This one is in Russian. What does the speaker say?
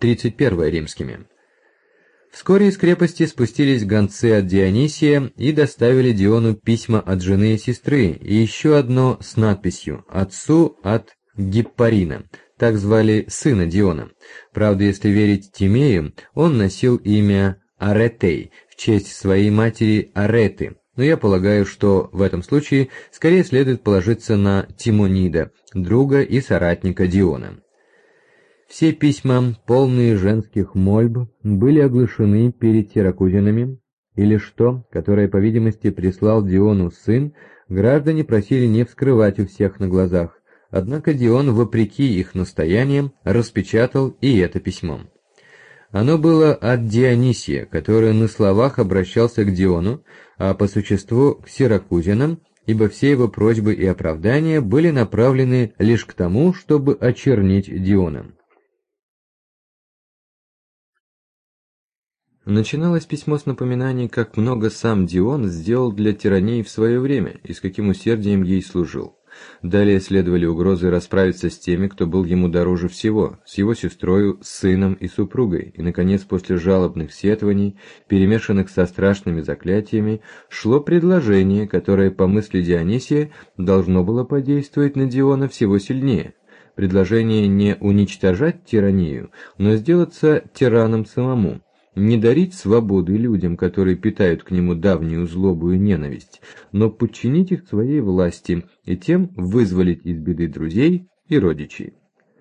31 римскими. Вскоре из крепости спустились гонцы от Дионисия и доставили Диону письма от жены и сестры, и еще одно с надписью «Отцу от Гиппарина». Так звали сына Диона. Правда, если верить Тимею, он носил имя Аретей в честь своей матери Ареты, но я полагаю, что в этом случае скорее следует положиться на Тимонида, друга и соратника Диона. Все письма, полные женских мольб, были оглашены перед сиракузинами, и лишь то, которое, по видимости, прислал Диону сын, граждане просили не вскрывать у всех на глазах, однако Дион, вопреки их настояниям, распечатал и это письмо. Оно было от Дионисия, который на словах обращался к Диону, а по существу к сиракузинам, ибо все его просьбы и оправдания были направлены лишь к тому, чтобы очернить Диона. Начиналось письмо с напоминаний, как много сам Дион сделал для тирании в свое время и с каким усердием ей служил. Далее следовали угрозы расправиться с теми, кто был ему дороже всего, с его сестрою, сыном и супругой, и, наконец, после жалобных сетваний, перемешанных со страшными заклятиями, шло предложение, которое, по мысли Дионисия, должно было подействовать на Диона всего сильнее. Предложение не уничтожать тиранию, но сделаться тираном самому, не дарить свободы людям, которые питают к нему давнюю злобу и ненависть, но подчинить их своей власти и тем вызволить из беды друзей и родичей.